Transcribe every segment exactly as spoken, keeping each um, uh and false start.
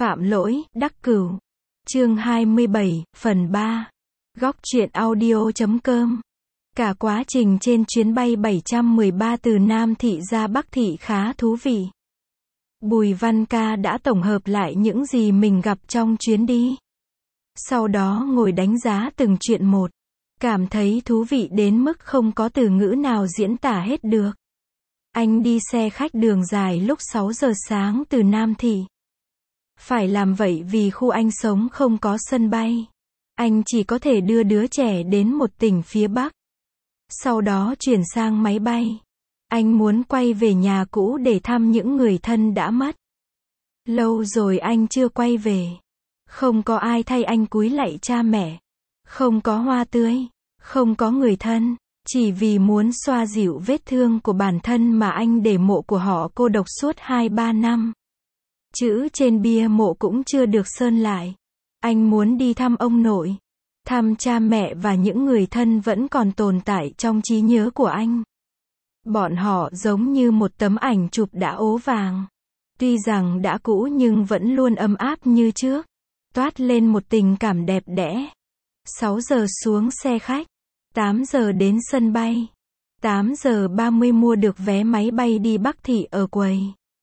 Phạm lỗi, đắc cửu. Chương hai mươi bảy, phần ba. Góc truyện audio chấm com. Cả quá trình trên chuyến bay bảy trăm mười ba từ Nam Thị ra Bắc Thị khá thú vị. Bùi Văn Ca đã tổng hợp lại những gì mình gặp trong chuyến đi. Sau đó ngồi đánh giá từng chuyện một. Cảm thấy thú vị đến mức không có từ ngữ nào diễn tả hết được. Anh đi xe khách đường dài lúc sáu giờ sáng từ Nam Thị. Phải làm vậy vì khu anh sống không có sân bay. Anh chỉ có thể đưa đứa trẻ đến một tỉnh phía Bắc. Sau đó chuyển sang máy bay. Anh muốn quay về nhà cũ để thăm những người thân đã mất. Lâu rồi anh chưa quay về. Không có ai thay anh cúi lạy cha mẹ. Không có hoa tươi. Không có người thân. Chỉ vì muốn xoa dịu vết thương của bản thân mà anh để mộ của họ cô độc suốt hai ba năm. Chữ trên bia mộ cũng chưa được sơn lại. Anh muốn đi thăm ông nội. Thăm cha mẹ và những người thân vẫn còn tồn tại trong trí nhớ của anh. Bọn họ giống như một tấm ảnh chụp đã ố vàng. Tuy rằng đã cũ nhưng vẫn luôn ấm áp như trước. Toát lên một tình cảm đẹp đẽ. sáu giờ xuống xe khách. tám giờ đến sân bay. tám giờ ba mươi mua được vé máy bay đi Bắc Thị ở quầy.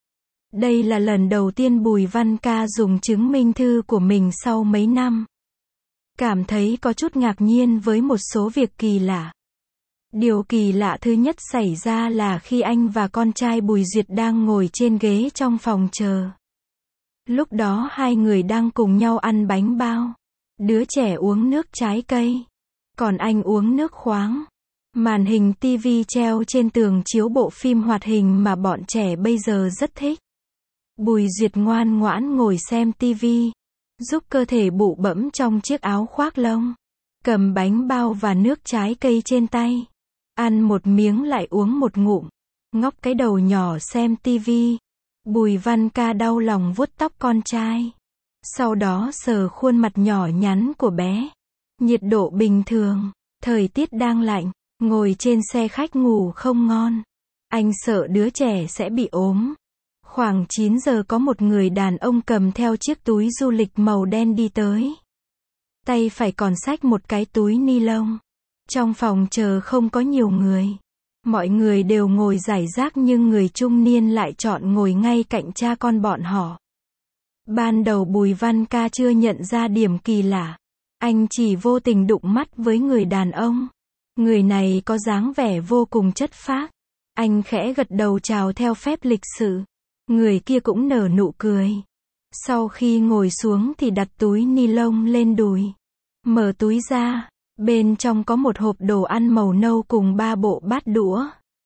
Đây là lần đầu tiên Bùi Văn Ca dùng chứng minh thư của mình sau mấy năm. Cảm thấy có chút ngạc nhiên với một số việc kỳ lạ. Điều kỳ lạ thứ nhất xảy ra là khi anh và con trai Bùi Duyệt đang ngồi trên ghế trong phòng chờ. Lúc đó hai người đang cùng nhau ăn bánh bao. Đứa trẻ uống nước trái cây. Còn anh uống nước khoáng. Màn hình tivi treo trên tường chiếu bộ phim hoạt hình mà bọn trẻ bây giờ rất thích. Bùi Duyệt ngoan ngoãn ngồi xem tivi, giúp cơ thể bụ bẫm trong chiếc áo khoác lông, cầm bánh bao và nước trái cây trên tay, ăn một miếng lại uống một ngụm, ngóc cái đầu nhỏ xem tivi. Bùi Văn Ca đau lòng vuốt tóc con trai, sau đó sờ khuôn mặt nhỏ nhắn của bé. Nhiệt độ bình thường, thời tiết đang lạnh, ngồi trên xe khách ngủ không ngon. Anh sợ đứa trẻ sẽ bị ốm. Khoảng chín giờ có một người đàn ông cầm theo chiếc túi du lịch màu đen đi tới. Tay phải còn xách một cái túi ni lông. Trong phòng chờ không có nhiều người. Mọi người đều ngồi rải rác nhưng người trung niên lại chọn ngồi ngay cạnh cha con bọn họ. Ban đầu Bùi Văn Ca chưa nhận ra điểm kỳ lạ. Anh chỉ vô tình đụng mắt với người đàn ông. Người này có dáng vẻ vô cùng chất phác. Anh khẽ gật đầu chào theo phép lịch sự. Người kia cũng nở nụ cười. Sau khi ngồi xuống thì đặt túi ni lông lên đùi. Mở túi ra, bên trong có một hộp đồ ăn màu nâu cùng ba bộ bát đũa.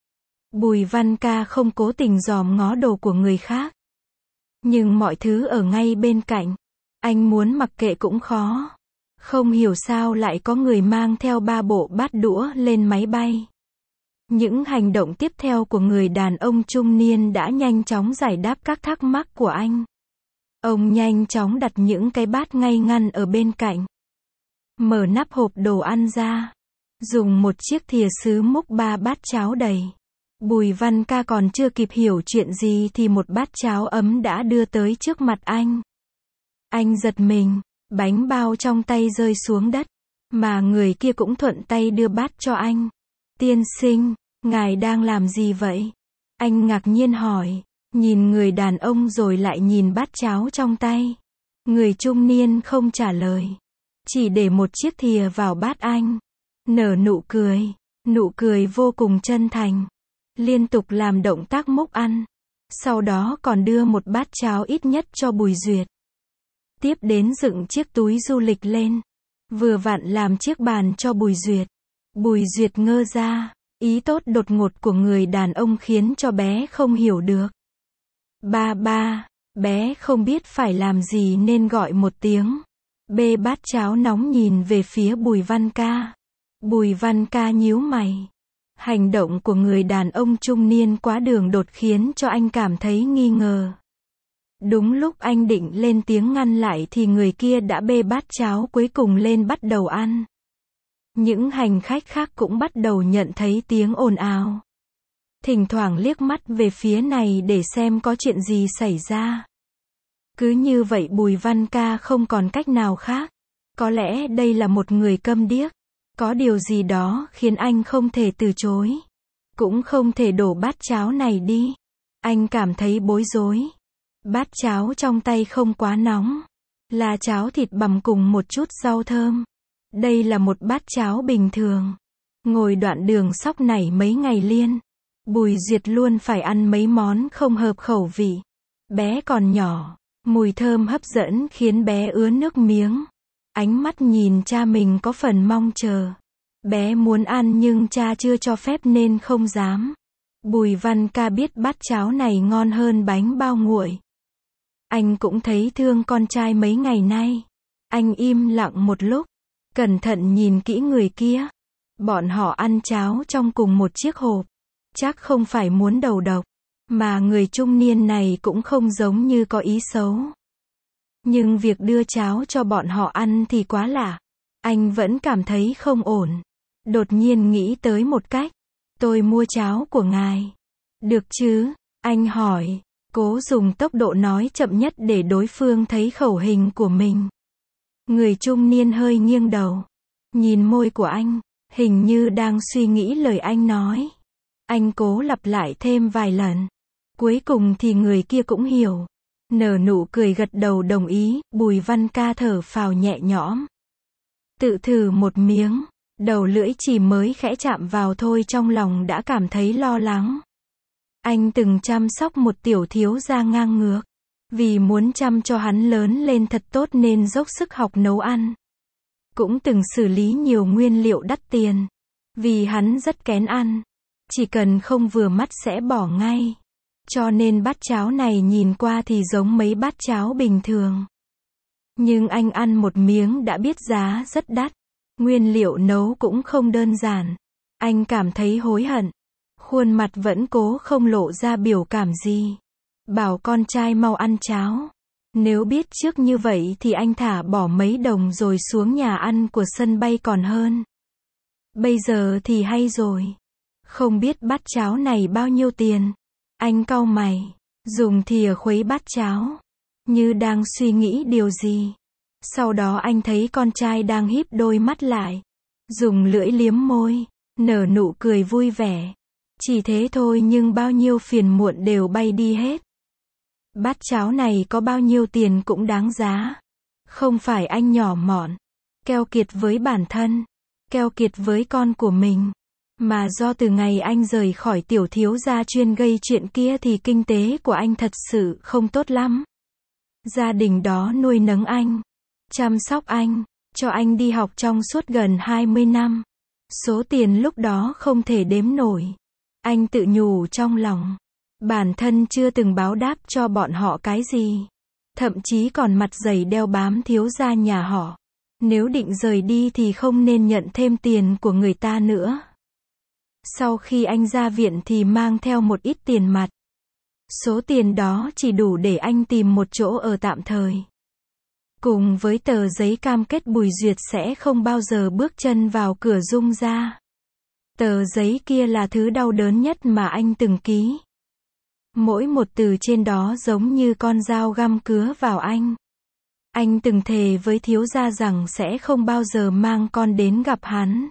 Bùi Văn Ca không cố tình dòm ngó đồ của người khác. Nhưng mọi thứ ở ngay bên cạnh. Anh muốn mặc kệ cũng khó. Không hiểu sao lại có người mang theo ba bộ bát đũa lên máy bay. Những hành động tiếp theo của người đàn ông trung niên đã nhanh chóng giải đáp các thắc mắc của anh. Ông nhanh chóng đặt những cái bát ngay ngăn ở bên cạnh. Mở nắp hộp đồ ăn ra. Dùng một chiếc thìa sứ múc ba bát cháo đầy. Bùi Văn Ca còn chưa kịp hiểu chuyện gì thì một bát cháo ấm đã đưa tới trước mặt anh. Anh giật mình, bánh bao trong tay rơi xuống đất. Mà người kia cũng thuận tay đưa bát cho anh. Tiên sinh, ngài đang làm gì vậy? Anh ngạc nhiên hỏi, nhìn người đàn ông rồi lại nhìn bát cháo trong tay. Người trung niên không trả lời, chỉ để một chiếc thìa vào bát anh. Nở nụ cười, nụ cười vô cùng chân thành. Liên tục làm động tác múc ăn. Sau đó còn đưa một bát cháo ít nhất cho Bùi Duyệt. Tiếp đến dựng chiếc túi du lịch lên. Vừa vặn làm chiếc bàn cho Bùi Duyệt. Bùi Duyệt ngơ ra. Ý tốt đột ngột của người đàn ông khiến cho bé không hiểu được. Ba ba, bé không biết phải làm gì nên gọi một tiếng. Bê bát cháo nóng nhìn về phía Bùi Văn Ca. Bùi Văn Ca nhíu mày. Hành động của người đàn ông trung niên quá đường đột khiến cho anh cảm thấy nghi ngờ. Đúng lúc anh định lên tiếng ngăn lại thì người kia đã bê bát cháo cuối cùng lên bắt đầu ăn. Những hành khách khác cũng bắt đầu nhận thấy tiếng ồn ào. Thỉnh thoảng liếc mắt về phía này để xem có chuyện gì xảy ra. Cứ như vậy Bùi Văn Ca không còn cách nào khác. Có lẽ đây là một người câm điếc. Có điều gì đó khiến anh không thể từ chối. Cũng không thể đổ bát cháo này đi. Anh cảm thấy bối rối. Bát cháo trong tay không quá nóng. Là cháo thịt bằm cùng một chút rau thơm. Đây là một bát cháo bình thường. Ngồi đoạn đường sóc nảy mấy ngày liên. Bùi Duyệt luôn phải ăn mấy món không hợp khẩu vị. Bé còn nhỏ. Mùi thơm hấp dẫn khiến bé ứa nước miếng. Ánh mắt nhìn cha mình có phần mong chờ. Bé muốn ăn nhưng cha chưa cho phép nên không dám. Bùi Văn Ca biết bát cháo này ngon hơn bánh bao nguội. Anh cũng thấy thương con trai mấy ngày nay. Anh im lặng một lúc. Cẩn thận nhìn kỹ người kia. Bọn họ ăn cháo trong cùng một chiếc hộp. Chắc không phải muốn đầu độc. Mà người trung niên này cũng không giống như có ý xấu. Nhưng việc đưa cháo cho bọn họ ăn thì quá lạ. Anh vẫn cảm thấy không ổn. Đột nhiên nghĩ tới một cách. Tôi mua cháo của ngài. Được chứ? Anh hỏi. Cố dùng tốc độ nói chậm nhất để đối phương thấy khẩu hình của mình. Người trung niên hơi nghiêng đầu. Nhìn môi của anh. Hình như đang suy nghĩ lời anh nói. Anh cố lặp lại thêm vài lần. Cuối cùng thì người kia cũng hiểu. Nở nụ cười gật đầu đồng ý. Bùi Văn Ca thở phào nhẹ nhõm. Tự thử một miếng. Đầu lưỡi chỉ mới khẽ chạm vào thôi trong lòng đã cảm thấy lo lắng. Anh từng chăm sóc một tiểu thiếu gia ngang ngược. Vì muốn chăm cho hắn lớn lên thật tốt nên dốc sức học nấu ăn. Cũng từng xử lý nhiều nguyên liệu đắt tiền. Vì hắn rất kén ăn. Chỉ cần không vừa mắt sẽ bỏ ngay. Cho nên bát cháo này nhìn qua thì giống mấy bát cháo bình thường. Nhưng anh ăn một miếng đã biết giá rất đắt. Nguyên liệu nấu cũng không đơn giản. Anh cảm thấy hối hận. Khuôn mặt vẫn cố không lộ ra biểu cảm gì. Bảo con trai mau ăn cháo. Nếu biết trước như vậy thì anh thả bỏ mấy đồng rồi xuống nhà ăn của sân bay còn hơn. Bây giờ thì hay rồi. Không biết bát cháo này bao nhiêu tiền. Anh cau mày. Dùng thìa khuấy bát cháo. Như đang suy nghĩ điều gì. Sau đó anh thấy con trai đang híp đôi mắt lại. Dùng lưỡi liếm môi. Nở nụ cười vui vẻ. Chỉ thế thôi nhưng bao nhiêu phiền muộn đều bay đi hết. Bát cháo này có bao nhiêu tiền cũng đáng giá. Không phải anh nhỏ mọn. Keo kiệt với bản thân. Keo kiệt với con của mình. Mà do từ ngày anh rời khỏi tiểu thiếu gia chuyên gây chuyện kia thì kinh tế của anh thật sự không tốt lắm. Gia đình đó nuôi nấng anh. Chăm sóc anh. Cho anh đi học trong suốt gần hai mươi năm. Số tiền lúc đó không thể đếm nổi. Anh tự nhủ trong lòng. Bản thân chưa từng báo đáp cho bọn họ cái gì. Thậm chí còn mặt dày đeo bám thiếu gia nhà họ. Nếu định rời đi thì không nên nhận thêm tiền của người ta nữa. Sau khi anh ra viện thì mang theo một ít tiền mặt. Số tiền đó chỉ đủ để anh tìm một chỗ ở tạm thời. Cùng với tờ giấy cam kết Bùi Duyệt sẽ không bao giờ bước chân vào cửa Dung gia. Tờ giấy kia là thứ đau đớn nhất mà anh từng ký. Mỗi một từ trên đó giống như con dao găm cứa vào anh. Anh từng thề với thiếu gia rằng sẽ không bao giờ mang con đến gặp hắn.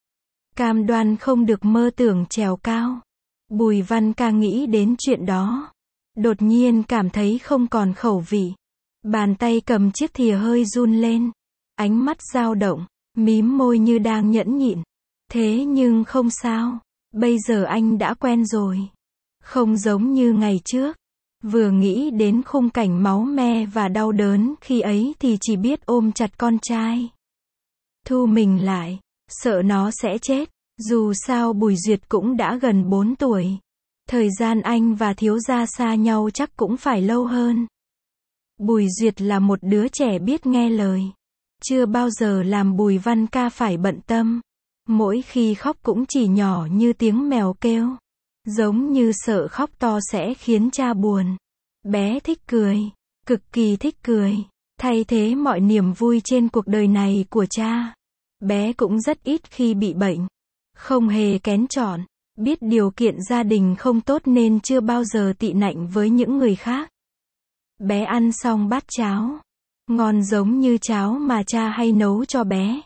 Cam đoan không được mơ tưởng trèo cao. Bùi Văn Ca nghĩ đến chuyện đó. Đột nhiên cảm thấy không còn khẩu vị. Bàn tay cầm chiếc thìa hơi run lên. Ánh mắt dao động, mím môi như đang nhẫn nhịn. Thế nhưng không sao. Bây giờ anh đã quen rồi. Không giống như ngày trước. Vừa nghĩ đến khung cảnh máu me và đau đớn khi ấy thì chỉ biết ôm chặt con trai. Thu mình lại. Sợ nó sẽ chết. Dù sao Bùi Duyệt cũng đã gần bốn tuổi. Thời gian anh và thiếu gia xa nhau chắc cũng phải lâu hơn. Bùi Duyệt là một đứa trẻ biết nghe lời. Chưa bao giờ làm Bùi Văn Ca phải bận tâm. Mỗi khi khóc cũng chỉ nhỏ như tiếng mèo kêu. Giống như sợ khóc to sẽ khiến cha buồn. Bé thích cười. Cực kỳ thích cười. Thay thế mọi niềm vui trên cuộc đời này của cha. Bé cũng rất ít khi bị bệnh. Không hề kén chọn. Biết điều kiện gia đình không tốt nên chưa bao giờ tị nạnh với những người khác. Bé ăn xong bát cháo. Ngon giống như cháo mà cha hay nấu cho bé.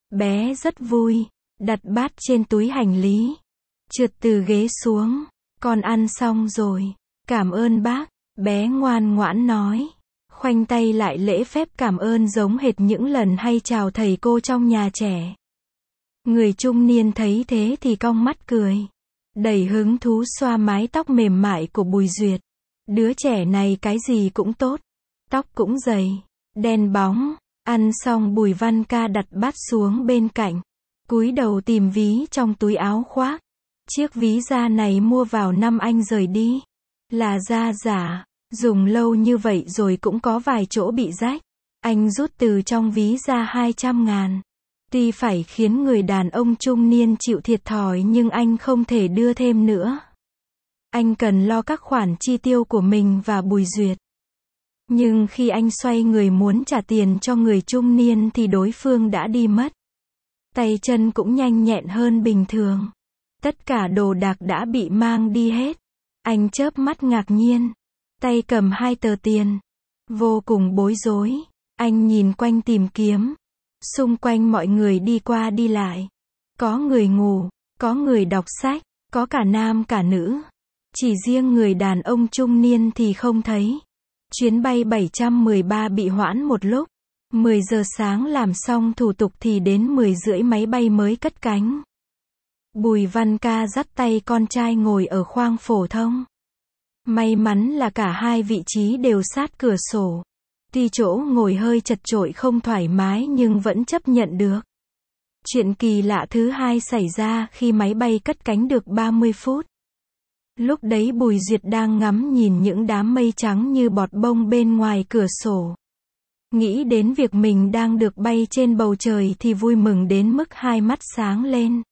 Bé rất vui, đặt bát trên túi hành lý. Trượt từ ghế xuống. Con ăn xong rồi. Cảm ơn bác. Bé ngoan ngoãn nói. Khoanh tay lại lễ phép cảm ơn giống hệt những lần hay chào thầy cô trong nhà trẻ. Người trung niên thấy thế thì cong mắt cười. Đầy hứng thú xoa mái tóc mềm mại của Bùi Duyệt. Đứa trẻ này cái gì cũng tốt. Tóc cũng dày, đen bóng. Ăn xong Bùi Văn Ca đặt bát xuống bên cạnh. Cúi đầu tìm ví trong túi áo khoác. Chiếc ví da này mua vào năm anh rời đi. Là da giả. Dùng lâu như vậy rồi cũng có vài chỗ bị rách. Anh rút từ trong ví ra hai trăm ngàn. Tuy phải khiến người đàn ông trung niên chịu thiệt thòi nhưng anh không thể đưa thêm nữa. Anh cần lo các khoản chi tiêu của mình và Bùi Duyệt. Nhưng khi anh xoay người muốn trả tiền cho người trung niên thì đối phương đã đi mất. Tay chân cũng nhanh nhẹn hơn bình thường. Tất cả đồ đạc đã bị mang đi hết. Anh chớp mắt ngạc nhiên. Tay cầm hai tờ tiền. Vô cùng bối rối. Anh nhìn quanh tìm kiếm. Xung quanh mọi người đi qua đi lại. Có người ngủ, có người đọc sách, có cả nam cả nữ. Chỉ riêng người đàn ông trung niên thì không thấy. Chuyến bay bảy trăm mười ba bị hoãn một lúc. mười giờ sáng làm xong thủ tục thì đến mười rưỡi máy bay mới cất cánh. Bùi Văn Ca dắt tay con trai ngồi ở khoang phổ thông. May mắn là cả hai vị trí đều sát cửa sổ. Tuy chỗ ngồi hơi chật chội không thoải mái nhưng vẫn chấp nhận được. Chuyện kỳ lạ thứ hai xảy ra khi máy bay cất cánh được ba mươi phút. Lúc đấy Bùi Duyệt đang ngắm nhìn những đám mây trắng như bọt bông bên ngoài cửa sổ. Nghĩ đến việc mình đang được bay trên bầu trời thì vui mừng đến mức hai mắt sáng lên.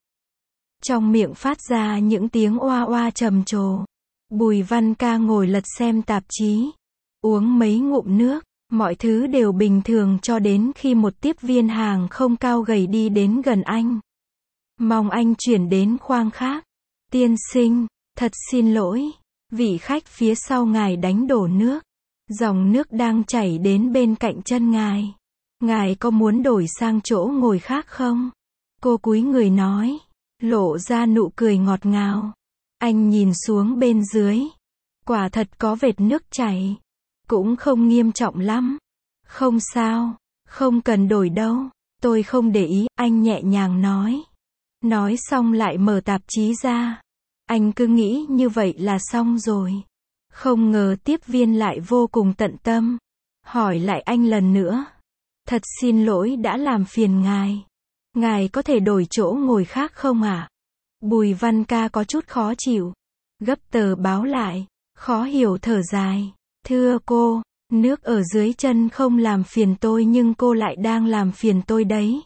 Trong miệng phát ra những tiếng oa oa trầm trồ. Bùi Văn Ca ngồi lật xem tạp chí. Uống mấy ngụm nước. Mọi thứ đều bình thường cho đến khi một tiếp viên hàng không cao gầy đi đến gần anh. Mong anh chuyển đến khoang khác. Tiên sinh, thật xin lỗi. Vị khách phía sau ngài đánh đổ nước. Dòng nước đang chảy đến bên cạnh chân ngài. Ngài có muốn đổi sang chỗ ngồi khác không? Cô cúi người nói. Lộ ra nụ cười ngọt ngào. Anh nhìn xuống bên dưới. Quả thật có vệt nước chảy. Cũng không nghiêm trọng lắm. Không sao, không cần đổi đâu. Tôi không để ý, anh nhẹ nhàng nói. Nói xong lại mở tạp chí ra. Anh cứ nghĩ như vậy là xong rồi. Không ngờ tiếp viên lại vô cùng tận tâm. Hỏi lại anh lần nữa. Thật xin lỗi đã làm phiền ngài. Ngài có thể đổi chỗ ngồi khác không ạ? À? Bùi Văn Ca có chút khó chịu. Gấp tờ báo lại. Khó hiểu thở dài. Thưa cô, nước ở dưới chân không làm phiền tôi nhưng cô lại đang làm phiền tôi đấy.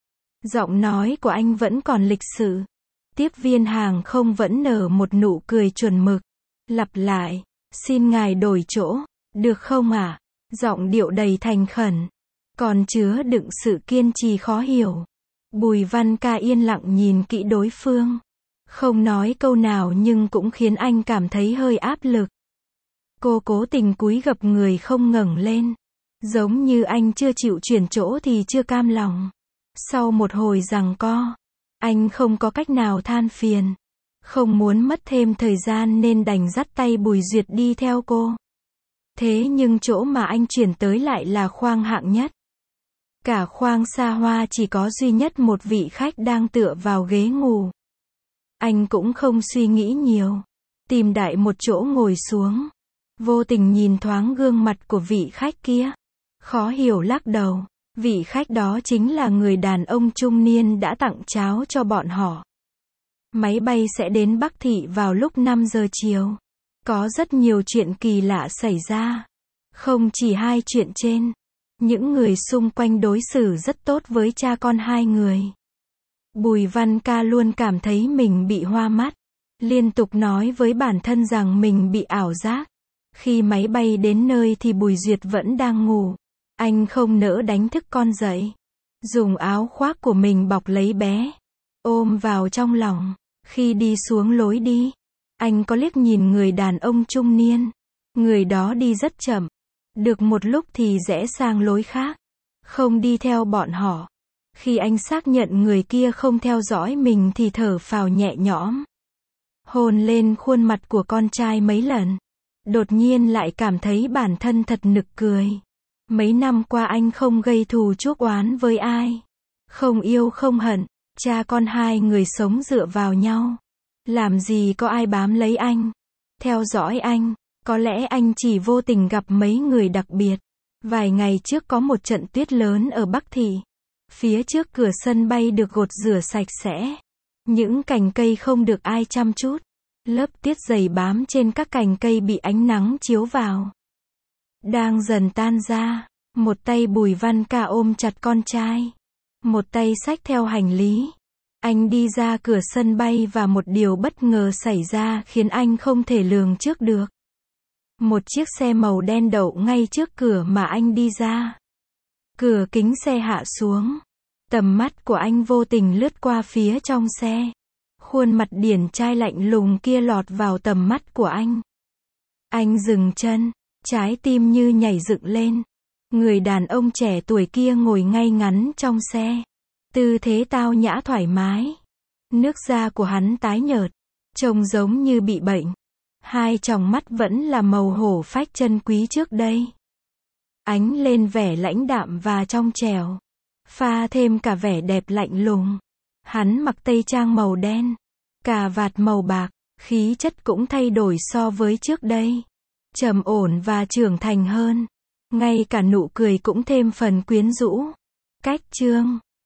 Giọng nói của anh vẫn còn lịch sự. Tiếp viên hàng không vẫn nở một nụ cười chuẩn mực. Lặp lại, xin ngài đổi chỗ, được không ạ? À? Giọng điệu đầy thành khẩn. Còn chứa đựng sự kiên trì khó hiểu. Bùi Văn Ca yên lặng nhìn kỹ đối phương. Không nói câu nào nhưng cũng khiến anh cảm thấy hơi áp lực. Cô cố tình cúi gập người không ngẩng lên. Giống như anh chưa chịu chuyển chỗ thì chưa cam lòng. Sau một hồi giằng co, anh không có cách nào than phiền. Không muốn mất thêm thời gian nên đành dắt tay Bùi Duyệt đi theo cô. Thế nhưng chỗ mà anh chuyển tới lại là khoang hạng nhất. Cả khoang xa hoa chỉ có duy nhất một vị khách đang tựa vào ghế ngủ. Anh cũng không suy nghĩ nhiều. Tìm đại một chỗ ngồi xuống. Vô tình nhìn thoáng gương mặt của vị khách kia. Khó hiểu lắc đầu. Vị khách đó chính là người đàn ông trung niên đã tặng cháo cho bọn họ. Máy bay sẽ đến Bắc Thị vào lúc năm giờ chiều. Có rất nhiều chuyện kỳ lạ xảy ra. Không chỉ hai chuyện trên. Những người xung quanh đối xử rất tốt với cha con hai người. Bùi Văn Ca luôn cảm thấy mình bị hoa mắt. Liên tục nói với bản thân rằng mình bị ảo giác. Khi máy bay đến nơi thì Bùi Duyệt vẫn đang ngủ. Anh không nỡ đánh thức con dậy. Dùng áo khoác của mình bọc lấy bé. Ôm vào trong lòng. Khi đi xuống lối đi. Anh có liếc nhìn người đàn ông trung niên. Người đó đi rất chậm. Được một lúc thì rẽ sang lối khác. Không đi theo bọn họ. Khi anh xác nhận người kia không theo dõi mình thì thở phào nhẹ nhõm. Hôn lên khuôn mặt của con trai mấy lần. Đột nhiên lại cảm thấy bản thân thật nực cười. Mấy năm qua anh không gây thù chuốc oán với ai. Không yêu không hận. Cha con hai người sống dựa vào nhau. Làm gì có ai bám lấy anh. Theo dõi anh. Có lẽ anh chỉ vô tình gặp mấy người đặc biệt. Vài ngày trước có một trận tuyết lớn ở Bắc Thị. Phía trước cửa sân bay được gột rửa sạch sẽ. Những cành cây không được ai chăm chút. Lớp tiết dày bám trên các cành cây bị ánh nắng chiếu vào. Đang dần tan ra. Một tay Bùi Văn Ca ôm chặt con trai. Một tay xách theo hành lý. Anh đi ra cửa sân bay và một điều bất ngờ xảy ra khiến anh không thể lường trước được. Một chiếc xe màu đen đậu ngay trước cửa mà anh đi ra. Cửa kính xe hạ xuống. Tầm mắt của anh vô tình lướt qua phía trong xe. Khuôn mặt điển trai lạnh lùng kia lọt vào tầm mắt của anh. Anh dừng chân, trái tim như nhảy dựng lên. Người đàn ông trẻ tuổi kia ngồi ngay ngắn trong xe. Tư thế tao nhã thoải mái. Nước da của hắn tái nhợt, trông giống như bị bệnh. Hai tròng mắt vẫn là màu hổ phách chân quý trước đây. Ánh lên vẻ lãnh đạm và trong trẻo. Pha thêm cả vẻ đẹp lạnh lùng. Hắn mặc tây trang màu đen. Cà vạt màu bạc. Khí chất cũng thay đổi so với trước đây. Trầm ổn và trưởng thành hơn. Ngay cả nụ cười cũng thêm phần quyến rũ. Cách chương